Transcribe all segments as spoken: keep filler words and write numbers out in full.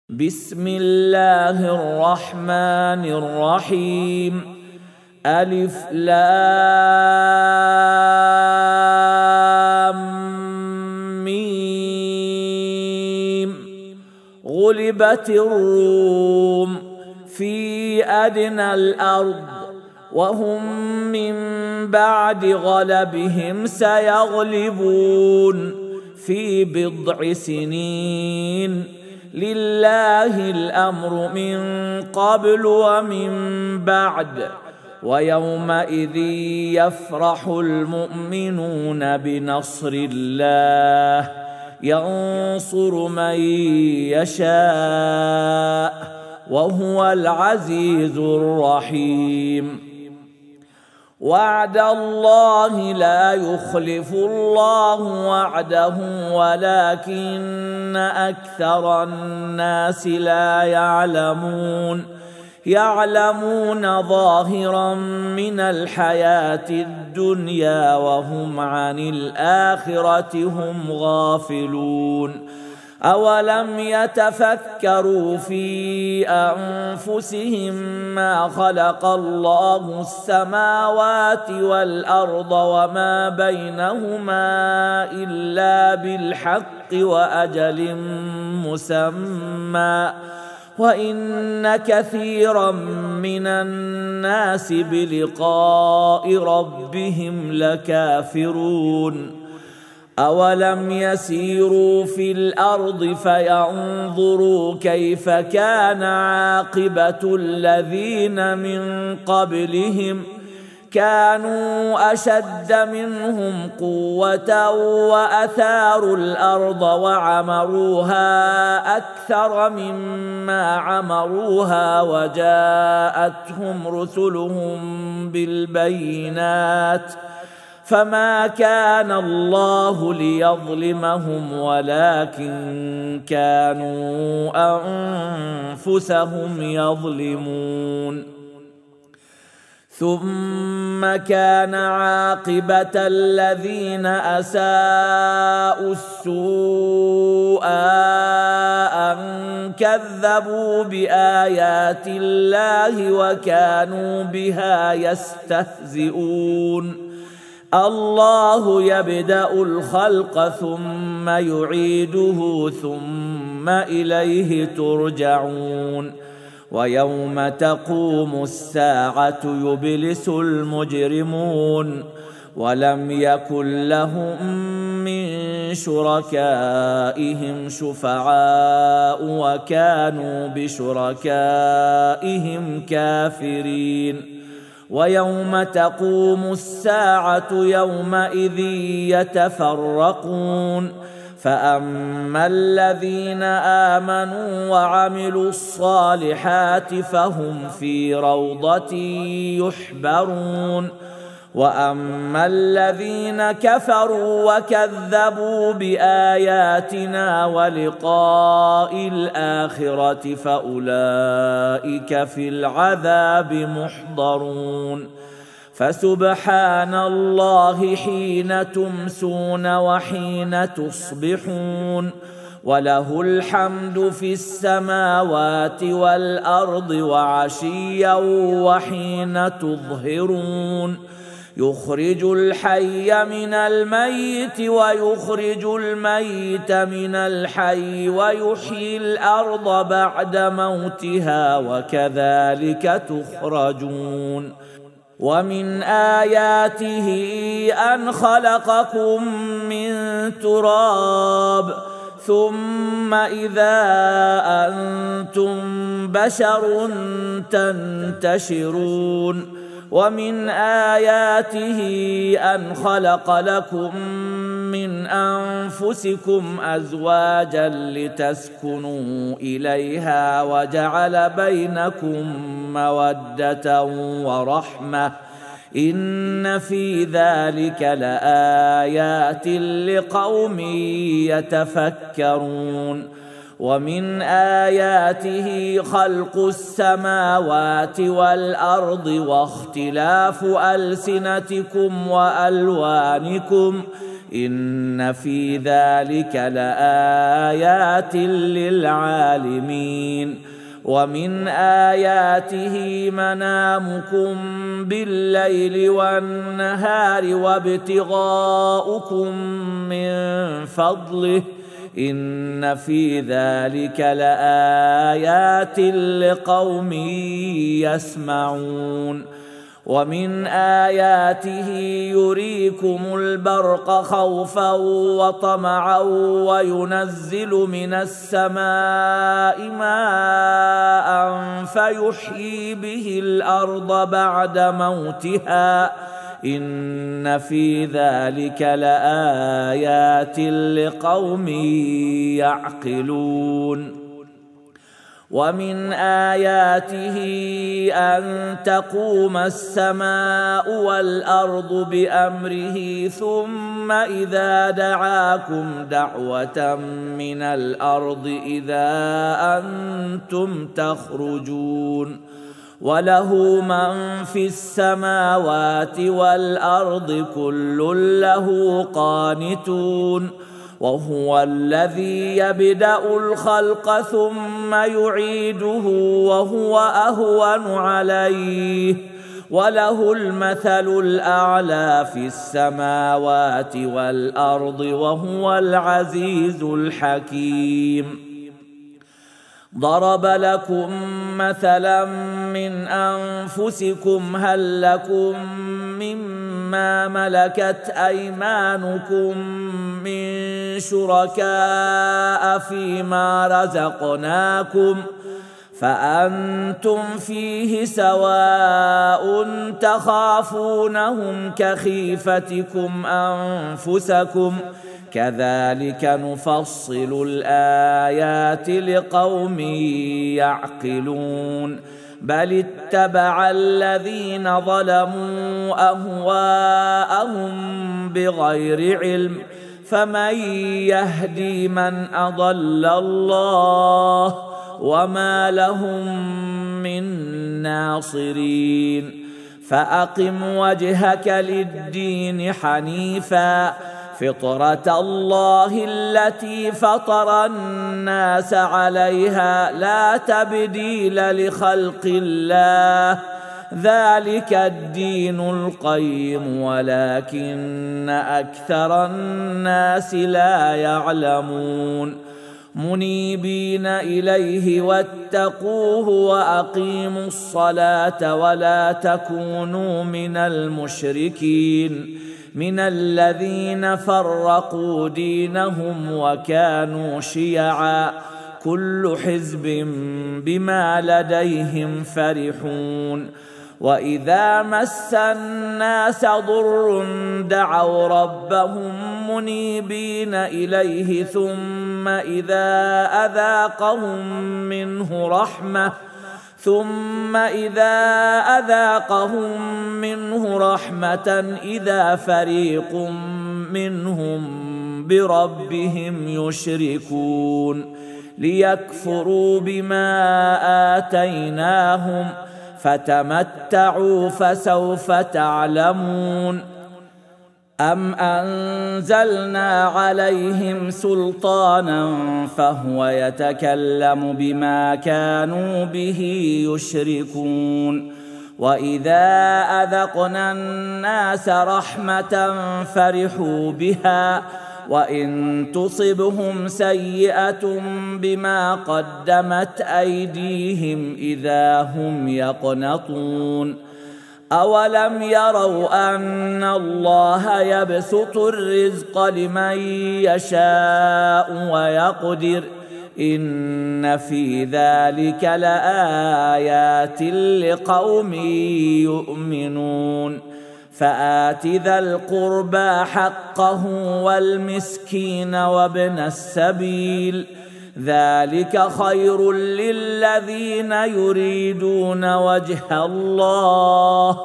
بسم الله الرحمن الرحيم. ألف لام ميم. غلبت الروم في أدنى الأرض وهم من بعد غلبهم سيغلبون في بضع سنين. لله الأمر من قبل ومن بعد ويومئذ يفرح المؤمنون بنصر الله ينصر من يشاء وهو العزيز الرحيم. وعد الله لا يخلف الله وعده ولكن أكثر الناس لا يعلمون يعلمون ظاهرا من الحياة الدنيا وهم عن الآخرة هم غافلون. أولم يتفكروا في أنفسهم ما خلق الله السماوات والأرض وما بينهما إلا بالحق وأجل مسمى وإن كثيرا من الناس بلقاء ربهم لكافرون. أولم يسيروا في الأرض فينظروا كيف كان عاقبة الذين من قبلهم كانوا أشد منهم قوة وأثاروا الأرض وعمروها أكثر مما عمروها وجاءتهم رسلهم بالبينات فما كان الله ليظلمهم ولكن كانوا أنفسهم يظلمون. ثم كان عاقبة الذين أساءوا السوء أن كذبوا بآيات الله وكانوا بها يستهزئون. الله يبدأ الخلق ثم يعيده ثم إليه ترجعون. ويوم تقوم الساعة يبلس المجرمون ولم يكن لهم من شركائهم شفعاء وكانوا بشركائهم كافرين. ويوم تقوم الساعة يومئذ يتفرقون فأما الذين آمنوا وعملوا الصالحات فهم في روضة يحبرون وأما الذين كفروا وكذبوا بآياتنا ولقاء الآخرة فأولئك في العذاب محضرون. فسبحان الله حين تمسون وحين تصبحون وله الحمد في السماوات والأرض وعشيا وحين تظهرون. يخرج الحي من الميت ويخرج الميت من الحي ويحيي الأرض بعد موتها وكذلك تخرجون. ومن آياته أن خلقكم من تراب ثم إذا أنتم بشر تنتشرون. ومن آياته أن خلق لكم من أنفسكم أزواجا لتسكنوا إليها وجعل بينكم مودة ورحمة إن في ذلك لآيات لقوم يتفكرون. ومن آياته خلق السماوات والأرض واختلاف ألسنتكم وألوانكم إن في ذلك لآيات للعالمين. ومن آياته منامكم بالليل والنهار وابتغاؤكم من فضله إن في ذلك لآيات لقوم يسمعون. ومن آياته يريكم البرق خوفا وطمعا وينزل من السماء ماء فيحيي به الأرض بعد موتها إن في ذلك لآيات لقوم يعقلون. ومن آياته أن تقوم السماء والأرض بأمره ثم إذا دعاكم دعوة من الأرض إذا أنتم تخرجون. وله من في السماوات والأرض كل له قانتون. وهو الذي يبدأ الخلق ثم يعيده وهو أهون عليه وله المثل الأعلى في السماوات والأرض وهو العزيز الحكيم. ضرب لكم مثلا من أنفسكم هل لكم مما ملكت أيمانكم من شركاء فيما رزقناكم فأنتم فيه سواء تخافونهم كخيفتكم أنفسكم كذلك نفصل الآيات لقوم يعقلون. بل اتبع الذين ظلموا أهواءهم بغير علم فمن يهدي من أضل الله وما لهم من ناصرين. فأقم وجهك للدين حنيفا فطرة الله التي فطر الناس عليها لا تبديل لخلق الله ذلك الدين القيم ولكن أكثر الناس لا يعلمون. منيبين إليه واتقوه وأقيموا الصلاة ولا تكونوا من المشركين من الذين فرقوا دينهم وكانوا شيعا كل حزب بما لديهم فرحون. وإذا مس الناس ضر دعوا ربهم منيبين إليه ثم إذا أذاقهم منه رحمة ثم إذا أذاقهم منه رحمة إذا فريق منهم بربهم يشركون ليكفروا بما آتيناهم فتمتعوا فسوف تعلمون. أم أنزلنا عليهم سلطانا فهو يتكلم بما كانوا به يشركون. وإذا أذقنا الناس رحمة فرحوا بها وإن تصبهم سيئة بما قدمت أيديهم إذا هم يقنطون. أولم يروا أن الله يبسط الرزق لمن يشاء ويقدر إن في ذلك لآيات لقوم يؤمنون. فآت ذا القربى حقه والمسكين وابن السبيل ذلك خير للذين يريدون وجه الله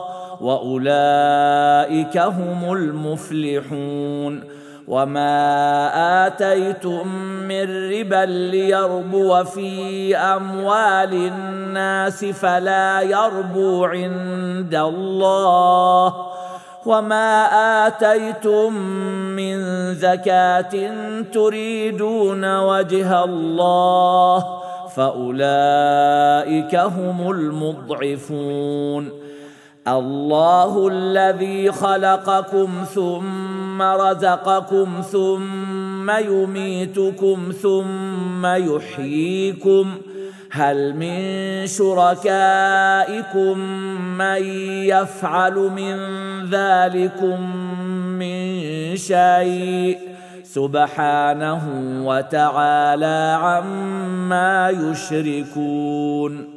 وأولئك هم المفلحون. وما آتيتم من ربا ليربو في أموال الناس فلا يربو عند الله وما آتيتم من زكاة تريدون وجه الله فأولئك هم المضعفون. الله الذي خلقكم ثم رزقكم ثم يميتكم ثم يحييكم هل من شركائكم من يفعل من ذلكم من شيء سبحانه وتعالى عما يشركون.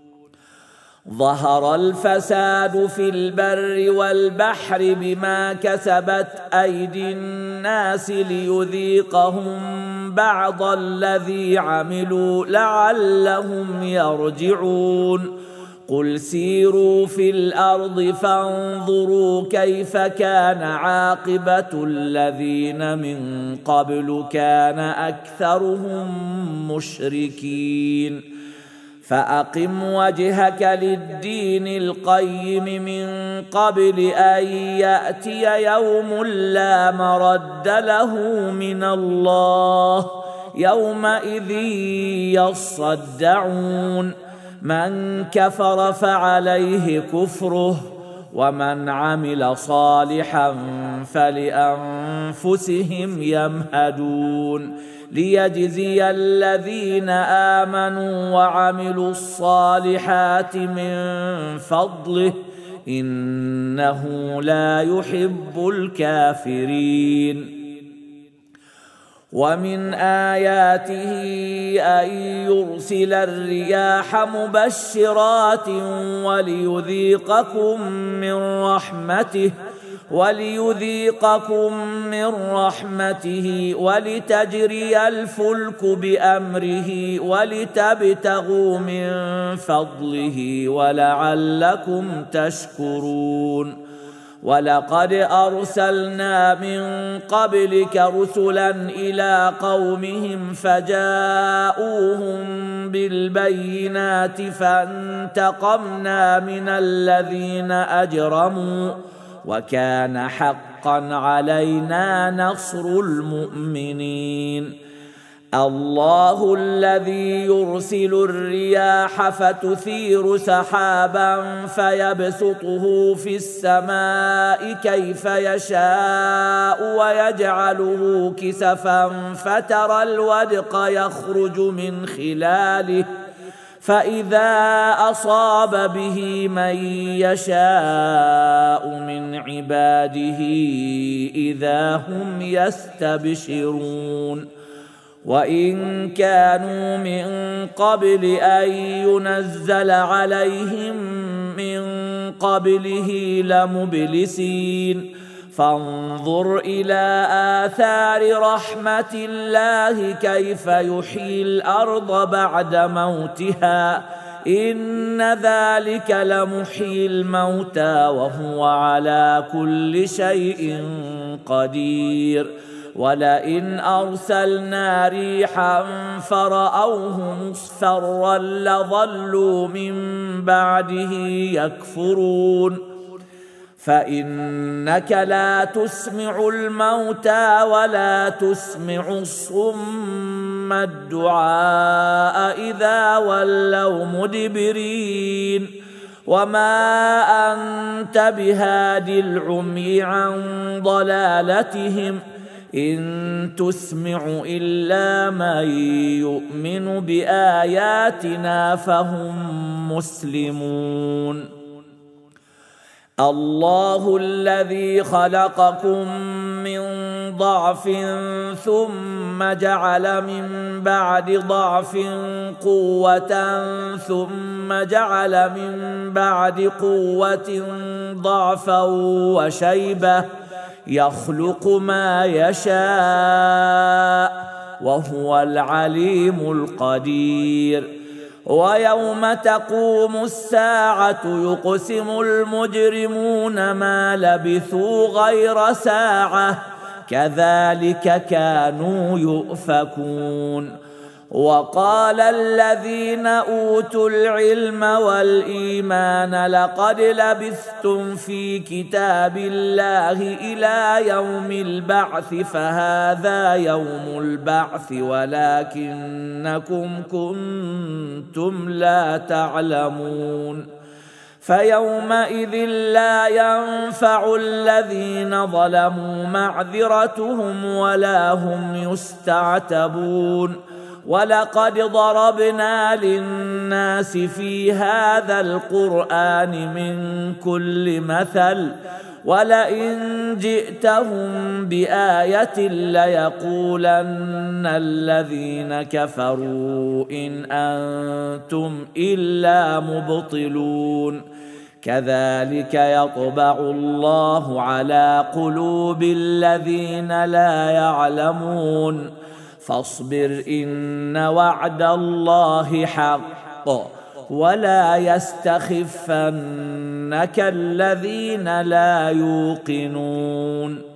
ظهر الفساد في البر والبحر بما كسبت أيدي الناس ليذيقهم بعض الذي عملوا لعلهم يرجعون. قل سيروا في الأرض فانظروا كيف كان عاقبة الذين من قبل كان أكثرهم مشركين. فأقم وجهك للدين القيم من قبل أن يأتي يوم لا مرد له من الله يومئذ يصدعون. من كفر فعليه كفره ومن عمل صالحا فلأنفسهم يمهدون ليجزي الذين آمنوا وعملوا الصالحات من فضله إنه لا يحب الكافرين. ومن آياته أن يرسل الرياح مبشرات وليذيقكم من رحمته وليذيقكم من رحمته ولتجري الفلك بأمره ولتبتغوا من فضله ولعلكم تشكرون. ولقد أرسلنا من قبلك رسلا إلى قومهم فجاءوهم بالبينات فانتقمنا من الذين أجرموا وكان حقا علينا نصر المؤمنين. الله الذي يرسل الرياح فتثير سحابا فيبسطه في السماء كيف يشاء ويجعله كسفا فترى الودق يخرج من خلاله فإذا أصاب به من يشاء من عباده إذا هم يستبشرون. وإن كانوا من قبل أن ينزل عليهم من قبله لمبلسين. فانظر إلى آثار رحمة الله كيف يحيي الأرض بعد موتها إن ذلك لمحيي الموتى وهو على كل شيء قدير. ولئن أرسلنا ريحا فرأوه مصفرا لظلوا من بعده يكفرون. فإنك لا تسمع الموتى ولا تسمع الصم الدعاء إذا ولوا مدبرين. وما أنت بهاد العمي عن ضلالتهم إن تسمع إلا من يؤمن بآياتنا فهم مسلمون. الله الذي خلقكم من ضعف ثم جعل من بعد ضعف قوة ثم جعل من بعد قوة ضعفا وشيبة يخلق ما يشاء وهو العليم القدير. ويوم تقوم الساعة يقسم المجرمون ما لبثوا غير ساعة كذلك كانوا يؤفكون. وقال الذين أوتوا العلم والإيمان لقد لبثتم في كتاب الله إلى يوم البعث فهذا يوم البعث ولكنكم كنتم لا تعلمون فيومئذ لا ينفع الذين ظلموا معذرتهم ولا هم يستعتبون ولقد ضربنا للناس في هذا القرآن من كل مثل ولئن جئتهم بآية ليقولن الذين كفروا إن أنتم إلا مبطلون كذلك يطبع الله على قلوب الذين لا يعلمون فاصبر إن وعد الله حق ولا يستخفنك الذين لا يوقنون